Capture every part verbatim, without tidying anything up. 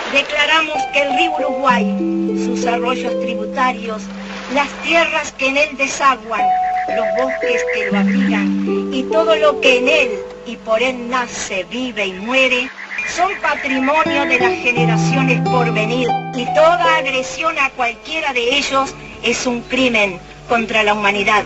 Declaramos que el río Uruguay, sus arroyos tributarios, las tierras que en él desaguan, los bosques que lo abrigan y todo lo que en él y por él nace, vive y muere, son patrimonio de las generaciones por venir y toda agresión a cualquiera de ellos es un crimen contra la humanidad.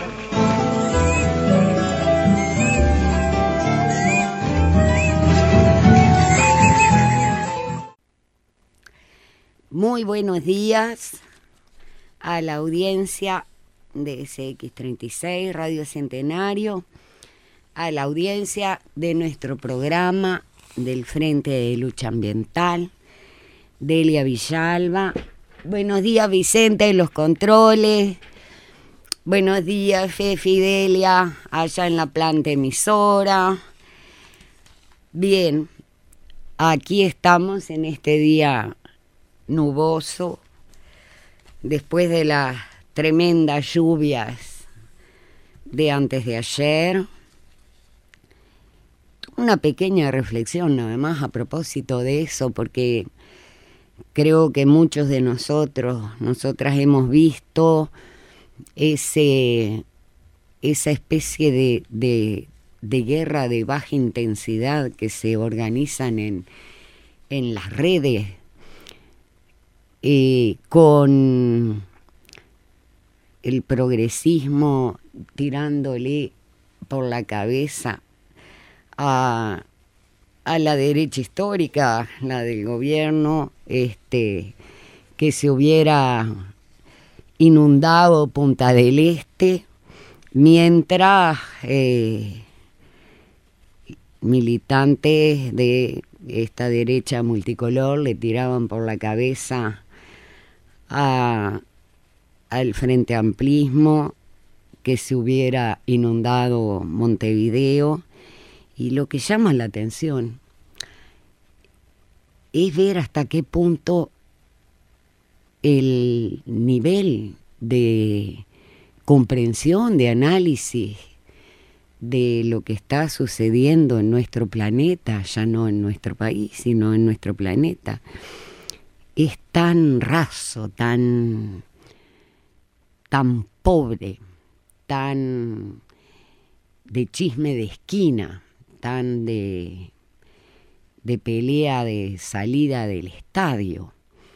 Muy buenos días a la audiencia de S X treinta y seis, Radio Centenario, a la audiencia de nuestro programa del Frente de Lucha Ambiental, Delia Villalba. Buenos días, Vicente, en los controles. Buenos días, Fefi, Delia, allá en la planta emisora. Bien, aquí estamos en este día nuboso, después de las tremendas lluvias de antes de ayer. Una pequeña reflexión nada más a propósito de eso, porque creo que muchos de nosotros, nosotras hemos visto ese, esa especie de, de, de guerra de baja intensidad que se organizan en, en las redes, Eh, con el progresismo tirándole por la cabeza a, a la derecha histórica, la del gobierno, este, que se hubiera inundado Punta del Este, mientras eh, militantes de esta derecha multicolor le tiraban por la cabeza A, al Frente Amplismo, que se hubiera inundado Montevideo. Y lo que llama la atención es ver hasta qué punto el nivel de comprensión, de análisis de lo que está sucediendo en nuestro planeta, ya no en nuestro país, sino en nuestro planeta, es tan raso, tan, tan pobre, tan de chisme de esquina, tan de, de pelea de salida del estadio.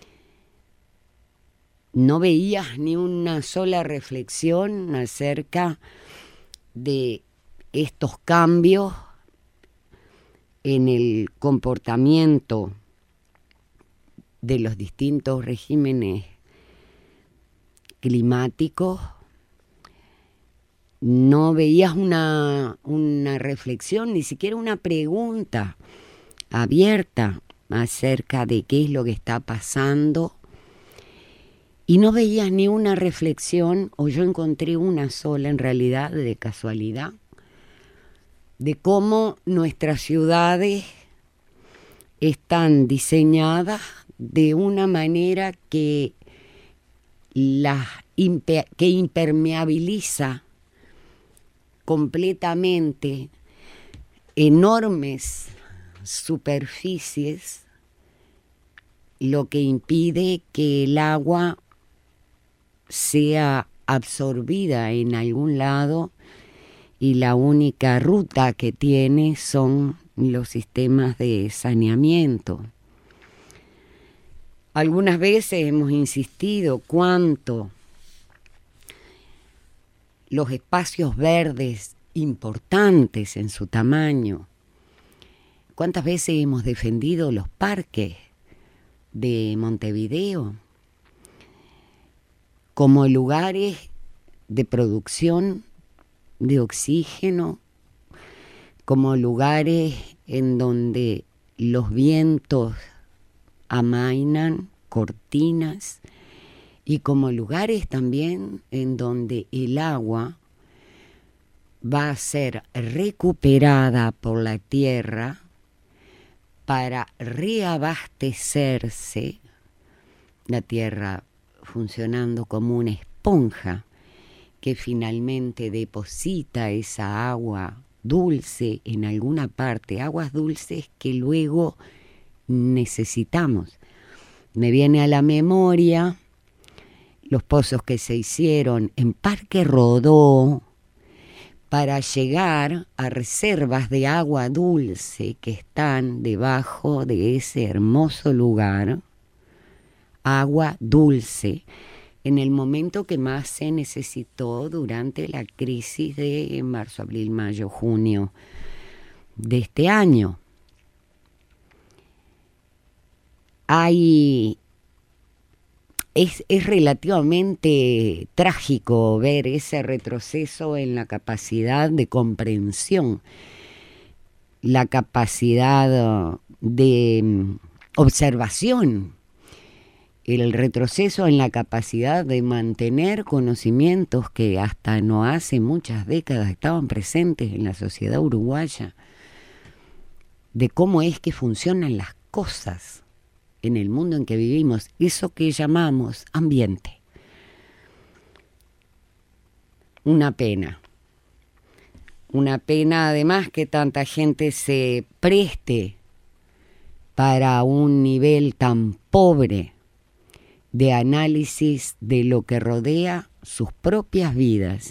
No veías ni una sola reflexión acerca de estos cambios en el comportamiento de los distintos regímenes climáticos. No veías una, una reflexión, ni siquiera una pregunta abierta acerca de qué es lo que está pasando. Y no veías ni una reflexión, o yo encontré una sola en realidad, de casualidad, de cómo nuestras ciudades están diseñadas de una manera que, las imper, que impermeabiliza completamente enormes superficies, lo que impide que el agua sea absorbida en algún lado, y la única ruta que tiene son los sistemas de saneamiento. Algunas veces hemos insistido cuánto los espacios verdes importantes en su tamaño, cuántas veces hemos defendido los parques de Montevideo como lugares de producción de oxígeno, como lugares en donde los vientos amainan cortinas, y como lugares también en donde el agua va a ser recuperada por la tierra para reabastecerse, la tierra funcionando como una esponja que finalmente deposita esa agua dulce en alguna parte, aguas dulces que luego necesitamos Me viene a la memoria los pozos que se hicieron en Parque Rodó para llegar a reservas de agua dulce que están debajo de ese hermoso lugar. Agua dulce, en el momento que más se necesitó durante la crisis de marzo, abril, mayo, junio de este año. Hay... Es, es relativamente trágico ver ese retroceso en la capacidad de comprensión, la capacidad de observación, el retroceso en la capacidad de mantener conocimientos que hasta no hace muchas décadas estaban presentes en la sociedad uruguaya, de cómo es que funcionan las cosas en el mundo en que vivimos, eso que llamamos ambiente. Una pena. Una pena además que tanta gente se preste para un nivel tan pobre de análisis de lo que rodea sus propias vidas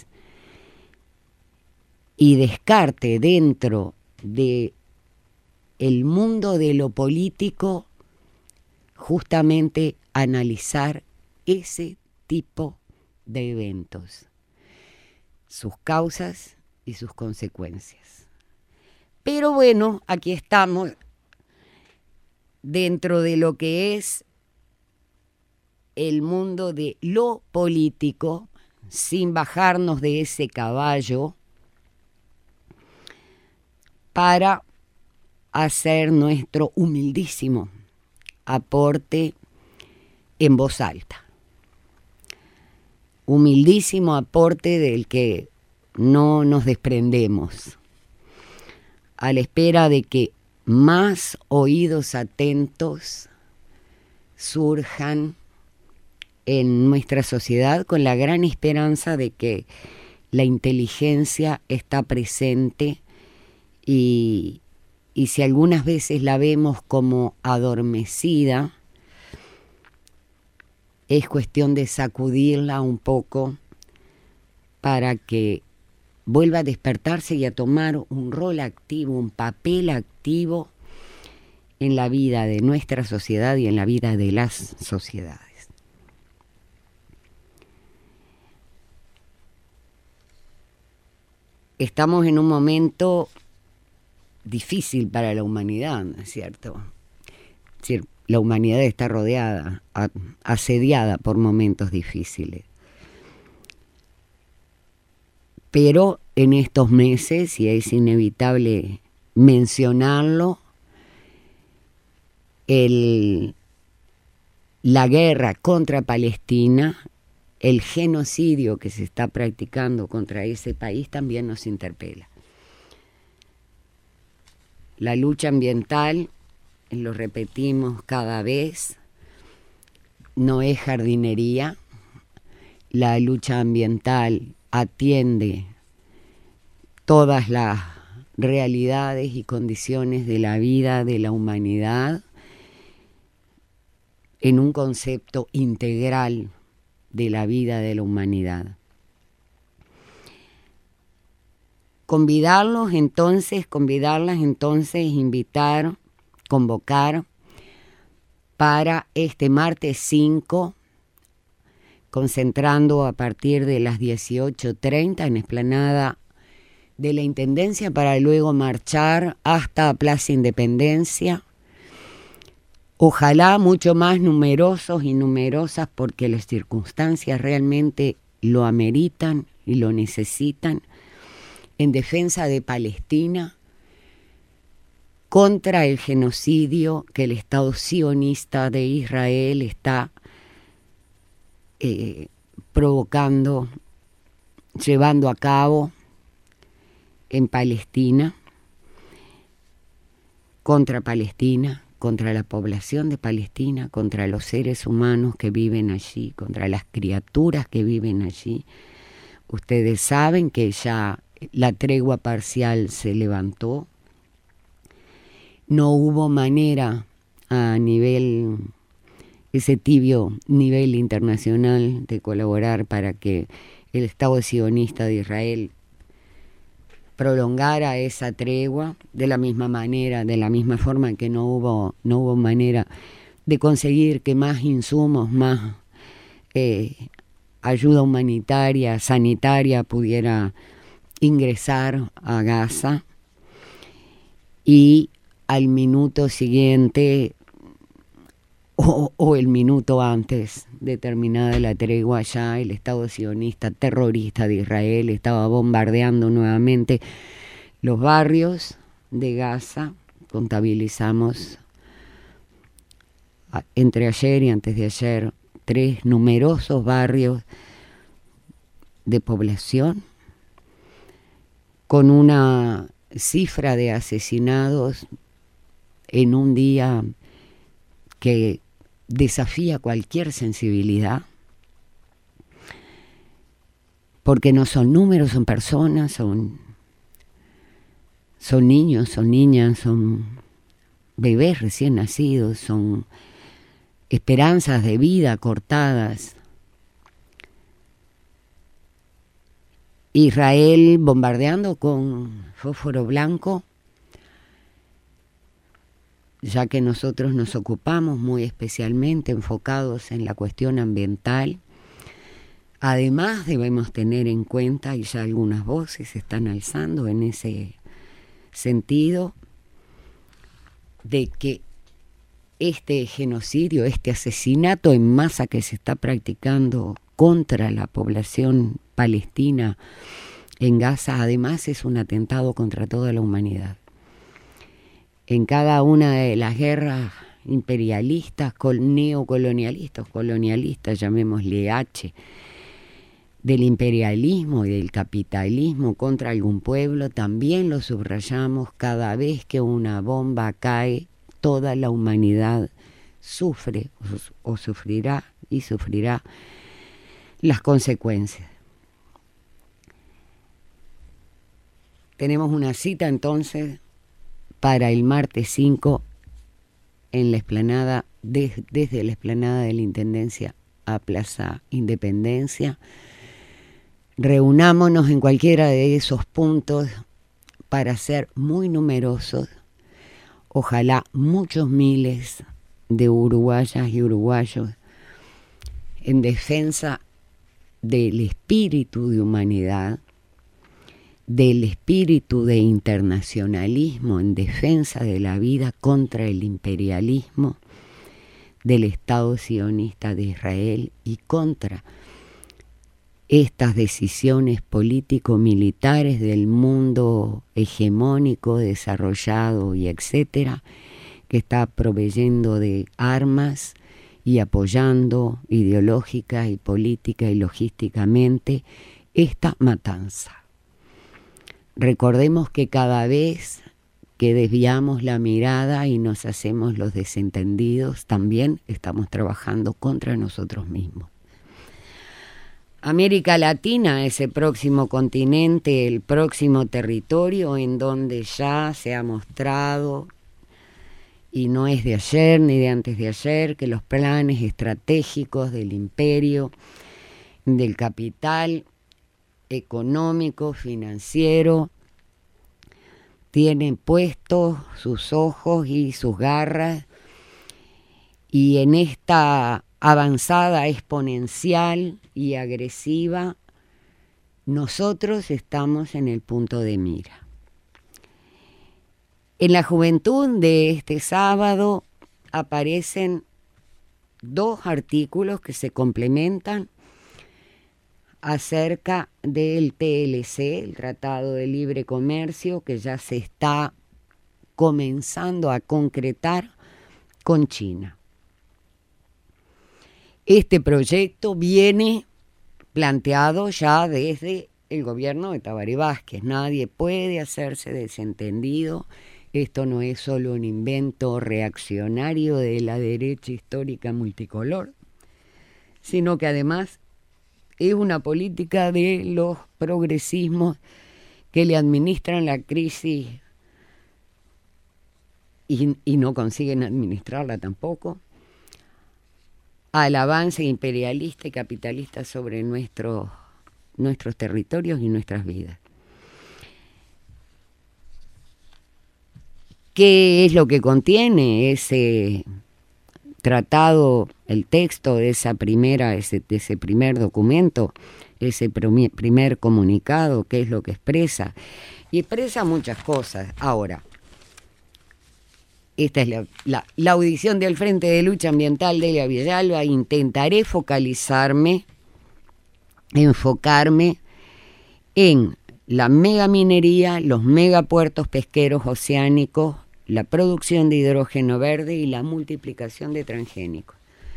y descarte dentro de el mundo de lo político justamente analizar ese tipo de eventos, sus causas y sus consecuencias. Pero bueno, aquí estamos dentro de lo que es el mundo de lo político, sin bajarnos de ese caballo, para hacer nuestro humildísimo aporte en voz alta. Humildísimo aporte del que no nos desprendemos, a la espera de que más oídos atentos surjan en nuestra sociedad, con la gran esperanza de que la inteligencia está presente y Y si algunas veces la vemos como adormecida, es cuestión de sacudirla un poco para que vuelva a despertarse y a tomar un rol activo, un papel activo en la vida de nuestra sociedad y en la vida de las sociedades. Estamos en un momento difícil para la humanidad, ¿no es cierto? Es decir, la humanidad está rodeada, a, asediada por momentos difíciles. Pero en estos meses, y es inevitable mencionarlo, el, la guerra contra Palestina, el genocidio que se está practicando contra ese país también nos interpela. La lucha ambiental, lo repetimos cada vez, no es jardinería. La lucha ambiental atiende todas las realidades y condiciones de la vida de la humanidad en un concepto integral de la vida de la humanidad. Convidarlos entonces, convidarlas entonces, invitar, convocar para este martes cinco, concentrando a partir de las dieciocho treinta en Explanada de la Intendencia para luego marchar hasta Plaza Independencia. Ojalá mucho más numerosos y numerosas porque las circunstancias realmente lo ameritan y lo necesitan, en defensa de Palestina, contra el genocidio que el Estado sionista de Israel está eh, provocando, llevando a cabo en Palestina, contra Palestina, contra la población de Palestina, contra los seres humanos que viven allí, contra las criaturas que viven allí. Ustedes saben que ya la tregua parcial se levantó. No hubo manera a nivel ese tibio nivel internacional de colaborar para que el Estado sionista de Israel prolongara esa tregua de la misma manera, de la misma forma que no hubo, no hubo manera de conseguir que más insumos, más eh, ayuda humanitaria, sanitaria pudiera ingresar a Gaza. Y al minuto siguiente o, o el minuto antes de terminada la tregua, ya el Estado sionista terrorista de Israel estaba bombardeando nuevamente los barrios de Gaza. Contabilizamos entre ayer y antes de ayer tres numerosos barrios de población con una cifra de asesinados en un día que desafía cualquier sensibilidad, porque no son números, son personas, son, son niños, son niñas, son bebés recién nacidos, son esperanzas de vida cortadas. Israel bombardeando con fósforo blanco, ya que nosotros nos ocupamos muy especialmente enfocados en la cuestión ambiental. Además debemos tener en cuenta, y ya algunas voces se están alzando en ese sentido, de que este genocidio, este asesinato en masa que se está practicando contra la población palestina en Gaza, además es un atentado contra toda la humanidad. En cada una de las guerras imperialistas, neocolonialistas, colonialistas, llamémosle H, del imperialismo y del capitalismo contra algún pueblo, también lo subrayamos: cada vez que una bomba cae, toda la humanidad sufre o, o sufrirá y sufrirá las consecuencias. Tenemos una cita entonces para el martes cinco en la explanada, de, desde la explanada de la Intendencia a Plaza Independencia. Reunámonos en cualquiera de esos puntos para ser muy numerosos, ojalá muchos miles de uruguayas y uruguayos, en defensa del espíritu de humanidad, del espíritu de internacionalismo, en defensa de la vida contra el imperialismo del Estado sionista de Israel y contra estas decisiones político-militares del mundo hegemónico, desarrollado y etcétera, que está proveyendo de armas y apoyando ideológica y política y logísticamente esta matanza. Recordemos que cada vez que desviamos la mirada y nos hacemos los desentendidos, también estamos trabajando contra nosotros mismos. América Latina es el próximo continente, el próximo territorio en donde ya se ha mostrado, y no es de ayer ni de antes de ayer, que los planes estratégicos del imperio, del capital económico, financiero, tienen puestos sus ojos y sus garras, y en esta avanzada exponencial y agresiva, nosotros estamos en el punto de mira. En la juventud de este sábado aparecen dos artículos que se complementan acerca del T L C, el Tratado de Libre Comercio, que ya se está comenzando a concretar con China. Este proyecto viene planteado ya desde el gobierno de Tabaré Vázquez. Nadie puede hacerse desentendido. Esto no es solo un invento reaccionario de la derecha histórica multicolor, sino que además es una política de los progresismos que le administran la crisis y, y no consiguen administrarla tampoco al avance imperialista y capitalista sobre nuestros, nuestros territorios y nuestras vidas. ¿Qué es lo que contiene ese tratado, el texto de esa primera, ese, de ese primer documento, ese primer comunicado? ¿Qué es lo que expresa? Y expresa muchas cosas. Ahora, esta es la, la, la audición del Frente de Lucha Ambiental de Delia Villalba. Intentaré focalizarme, enfocarme en la megaminería, los megapuertos pesqueros oceánicos, la producción de hidrógeno verde y la multiplicación de transgénicos.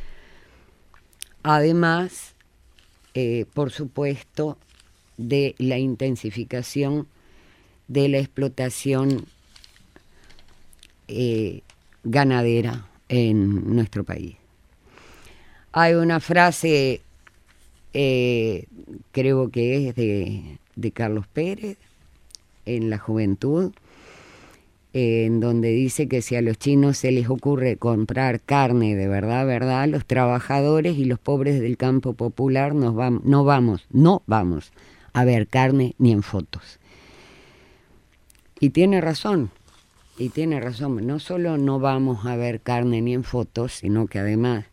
Además, eh, por supuesto, de la intensificación de la explotación eh, ganadera en nuestro país. Hay una frase, eh, creo que es de, de Carlos Pérez, en La Juventud, eh, en donde dice que si a los chinos se les ocurre comprar carne de verdad, verdad, los trabajadores y los pobres del campo popular nos va, no vamos, no vamos a ver carne ni en fotos. Y tiene razón, y tiene razón, no solo no vamos a ver carne ni en fotos, sino que además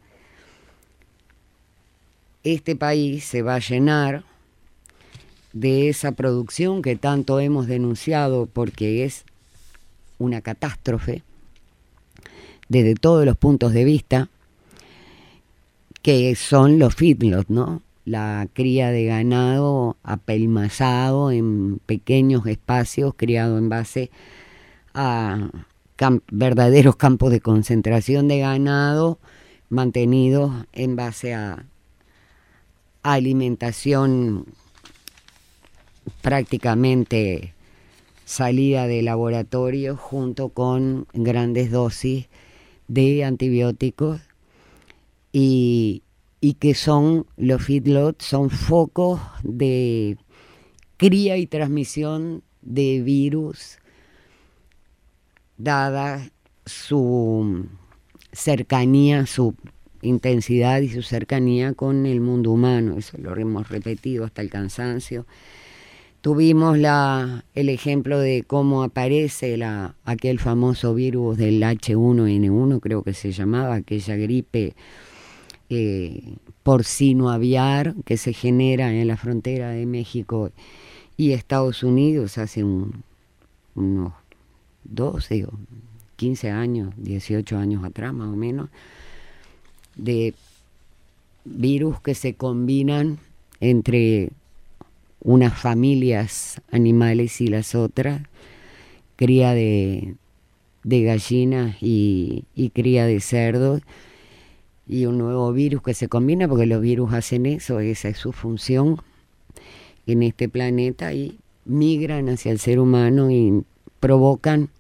este país se va a llenar de esa producción que tanto hemos denunciado porque es una catástrofe desde todos los puntos de vista, que son los feedlots, ¿no? La cría de ganado apelmazado en pequeños espacios, criado en base a camp- verdaderos campos de concentración de ganado, mantenidos en base a, a alimentación prácticamente salida de laboratorio, junto con grandes dosis de antibióticos, y, y que son, los feedlots son focos de cría y transmisión de virus, dada su cercanía, su intensidad y su cercanía con el mundo humano. Eso lo hemos repetido hasta el cansancio. Tuvimos la, el ejemplo de cómo aparece la, aquel famoso virus del H uno N uno, creo que se llamaba, aquella gripe eh, porcino aviar que se genera en la frontera de México y Estados Unidos hace un, unos doce o quince años, dieciocho años atrás más o menos, de virus que se combinan entre unas familias animales y las otras, cría de, de gallinas y, y cría de cerdos, y un nuevo virus que se combina, porque los virus hacen eso, esa es su función en este planeta, y migran hacia el ser humano y provocan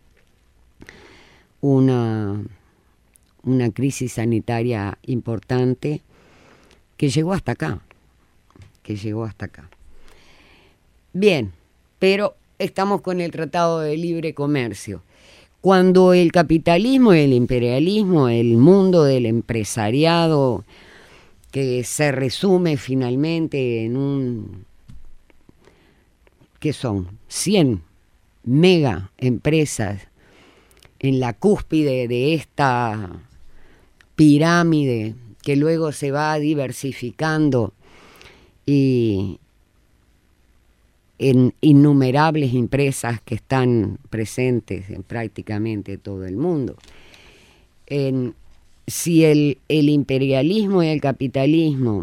una, una crisis sanitaria importante que llegó hasta acá, que llegó hasta acá. Bien, pero estamos con el Tratado de Libre Comercio. Cuando el capitalismo y el imperialismo, el mundo del empresariado, que se resume finalmente en un, ¿qué son? cien mega empresas en la cúspide de esta pirámide que luego se va diversificando y en innumerables empresas que están presentes en prácticamente todo el mundo. En, si el, el imperialismo y el capitalismo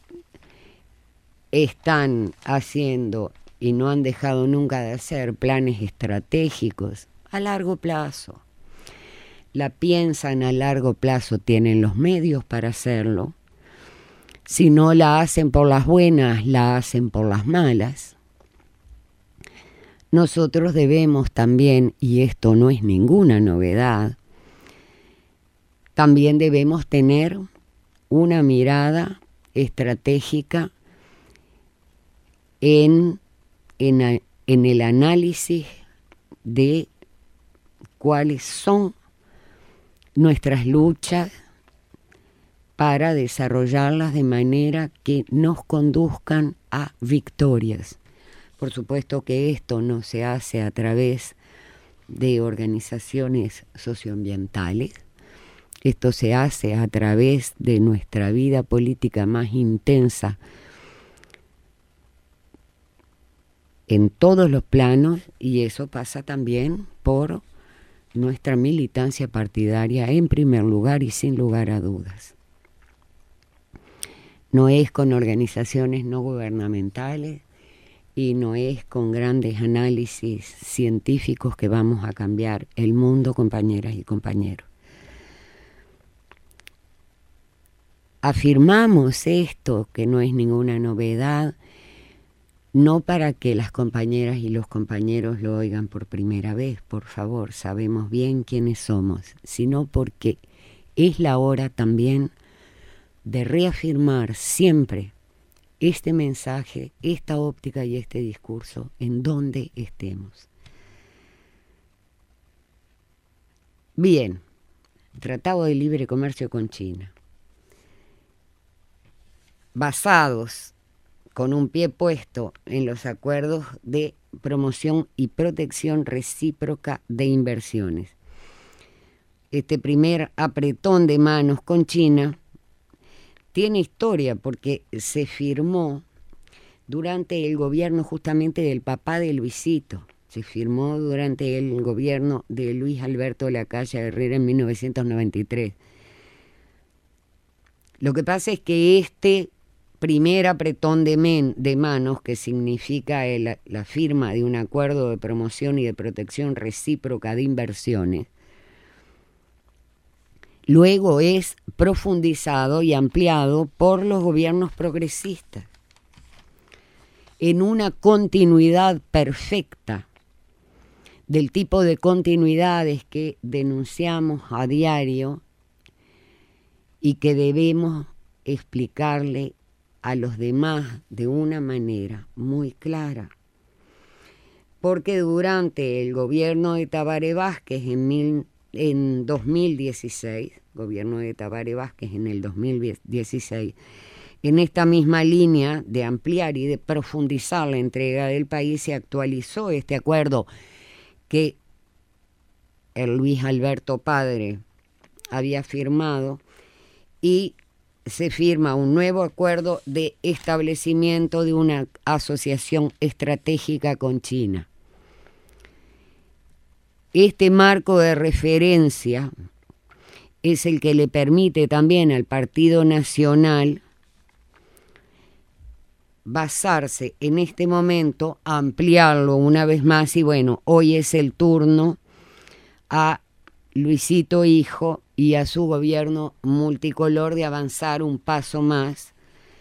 están haciendo y no han dejado nunca de hacer planes estratégicos a largo plazo, la piensan a largo plazo, tienen los medios para hacerlo. Si no la hacen por las buenas, la hacen por las malas. Nosotros debemos también, y esto no es ninguna novedad, también debemos tener una mirada estratégica en, en, en el análisis de cuáles son nuestras luchas para desarrollarlas de manera que nos conduzcan a victorias. Por supuesto que esto no se hace a través de organizaciones socioambientales, esto se hace a través de nuestra vida política más intensa en todos los planos, y eso pasa también por nuestra militancia partidaria en primer lugar y sin lugar a dudas. No es con organizaciones no gubernamentales y no es con grandes análisis científicos que vamos a cambiar el mundo, compañeras y compañeros. Afirmamos esto, que no es ninguna novedad, no para que las compañeras y los compañeros lo oigan por primera vez, por favor, sabemos bien quiénes somos, sino porque es la hora también de reafirmar siempre este mensaje, esta óptica y este discurso en donde estemos. Bien, Tratado de Libre Comercio con China. Basados con un pie puesto en los acuerdos de promoción y protección recíproca de inversiones. Este primer apretón de manos con China tiene historia porque se firmó durante el gobierno justamente del papá de Luisito. Se firmó durante el gobierno de Luis Alberto Lacalle Herrera en mil novecientos noventa y tres. Lo que pasa es que este primer apretón de, men, de manos, que significa el, la firma de un acuerdo de promoción y de protección recíproca de inversiones, luego es profundizado y ampliado por los gobiernos progresistas en una continuidad perfecta del tipo de continuidades que denunciamos a diario y que debemos explicarle a los demás de una manera muy clara. Porque durante el gobierno de Tabaré Vázquez en, mil, en dos mil dieciséis, gobierno de Tabaré Vázquez en el dos mil dieciséis, en esta misma línea de ampliar y de profundizar la entrega del país, se actualizó este acuerdo que el Luis Alberto padre había firmado, y se firma un nuevo acuerdo de establecimiento de una asociación estratégica con China. Este marco de referencia es el que le permite también al Partido Nacional basarse en este momento, ampliarlo una vez más, y bueno, hoy es el turno a Luisito hijo y a su gobierno multicolor de avanzar un paso más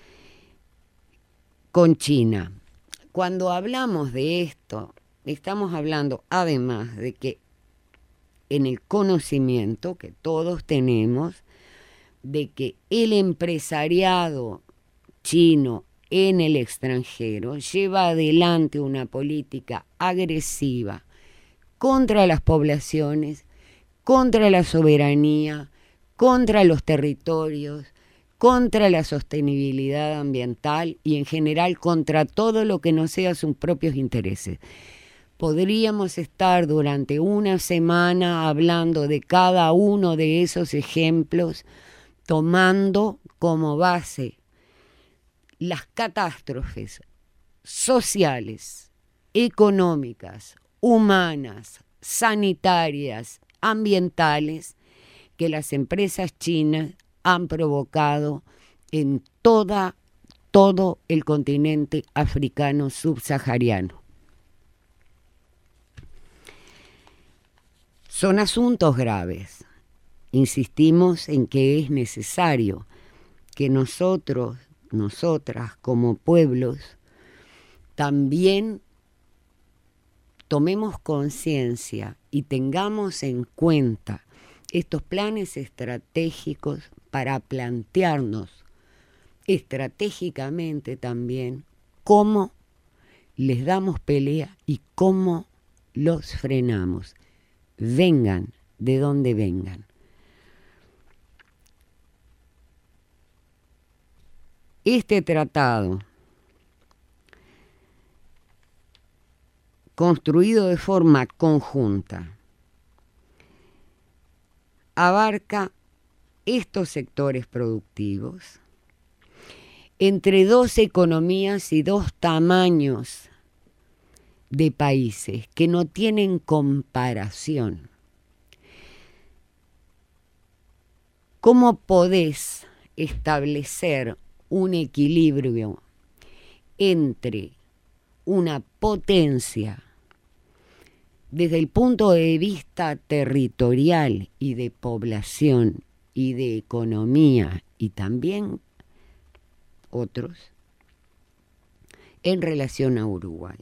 con China. Cuando hablamos de esto, estamos hablando además de que en el conocimiento que todos tenemos de que el empresariado chino en el extranjero lleva adelante una política agresiva contra las poblaciones, contra la soberanía, contra los territorios, contra la sostenibilidad ambiental y en general contra todo lo que no sea sus propios intereses. Podríamos estar durante una semana hablando de cada uno de esos ejemplos, tomando como base las catástrofes sociales, económicas, humanas, sanitarias, ambientales que las empresas chinas han provocado en toda, todo el continente africano subsahariano. Son asuntos graves. Insistimos en que es necesario que nosotros, nosotras como pueblos, también tomemos conciencia y tengamos en cuenta estos planes estratégicos para plantearnos estratégicamente también cómo les damos pelea y cómo los frenamos, vengan de donde vengan. Este tratado, construido de forma conjunta, abarca estos sectores productivos entre dos economías y dos tamaños de países que no tienen comparación. ¿Cómo podés establecer un equilibrio entre una potencia desde el punto de vista territorial y de población y de economía y también otros en relación a Uruguay?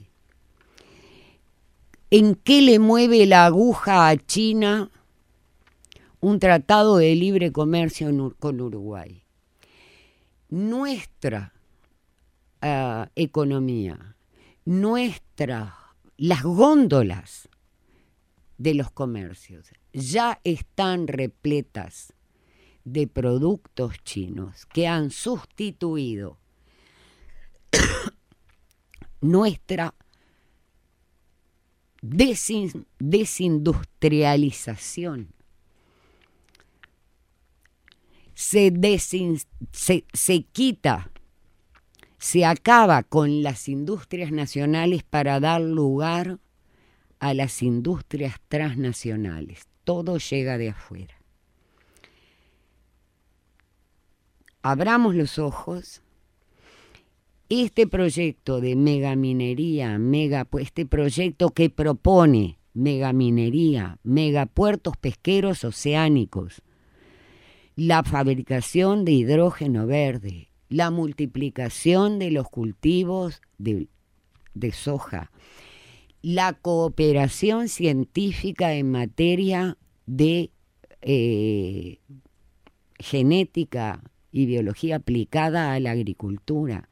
¿En qué le mueve la aguja a China un tratado de libre comercio con Uruguay? Nuestra uh, economía, nuestra, las góndolas de los comercios ya están repletas de productos chinos que han sustituido nuestra desin, desindustrialización. Se, desin, se, se quita, se acaba con las industrias nacionales para dar lugar a las industrias transnacionales. Todo llega de afuera. Abramos los ojos. Este proyecto de megaminería, mega, este proyecto que propone megaminería, megapuertos pesqueros oceánicos, la fabricación de hidrógeno verde, la multiplicación de los cultivos de, de soja, la cooperación científica en materia de eh, genética y biología aplicada a la agricultura,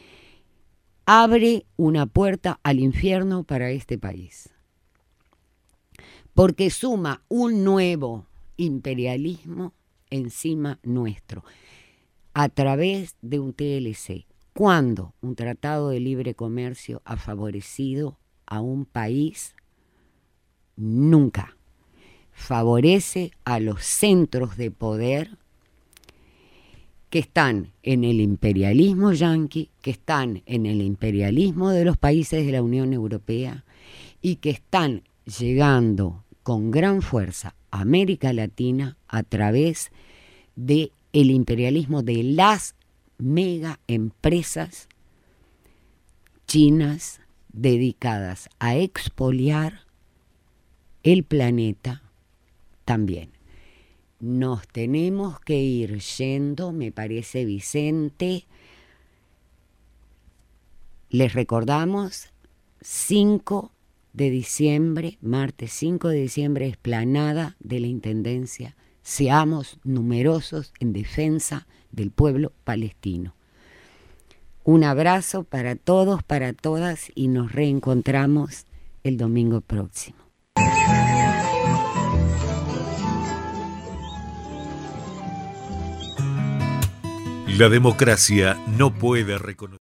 abre una puerta al infierno para este país, porque suma un nuevo imperialismo encima nuestro, a través de un T L C. ¿Cuándo un tratado de libre comercio ha favorecido a un país? Nunca. Favorece a los centros de poder que están en el imperialismo yanqui, que están en el imperialismo de los países de la Unión Europea y que están llegando con gran fuerza a América Latina a través del imperialismo de las mega empresas chinas dedicadas a expoliar el planeta también. Nos tenemos que ir yendo, me parece, Vicente. Les recordamos, cinco de diciembre, martes cinco de diciembre, explanada de la Intendencia. Seamos numerosos en defensa del pueblo palestino. Un abrazo para todos, para todas, y nos reencontramos el domingo próximo. La democracia no puede reconocer.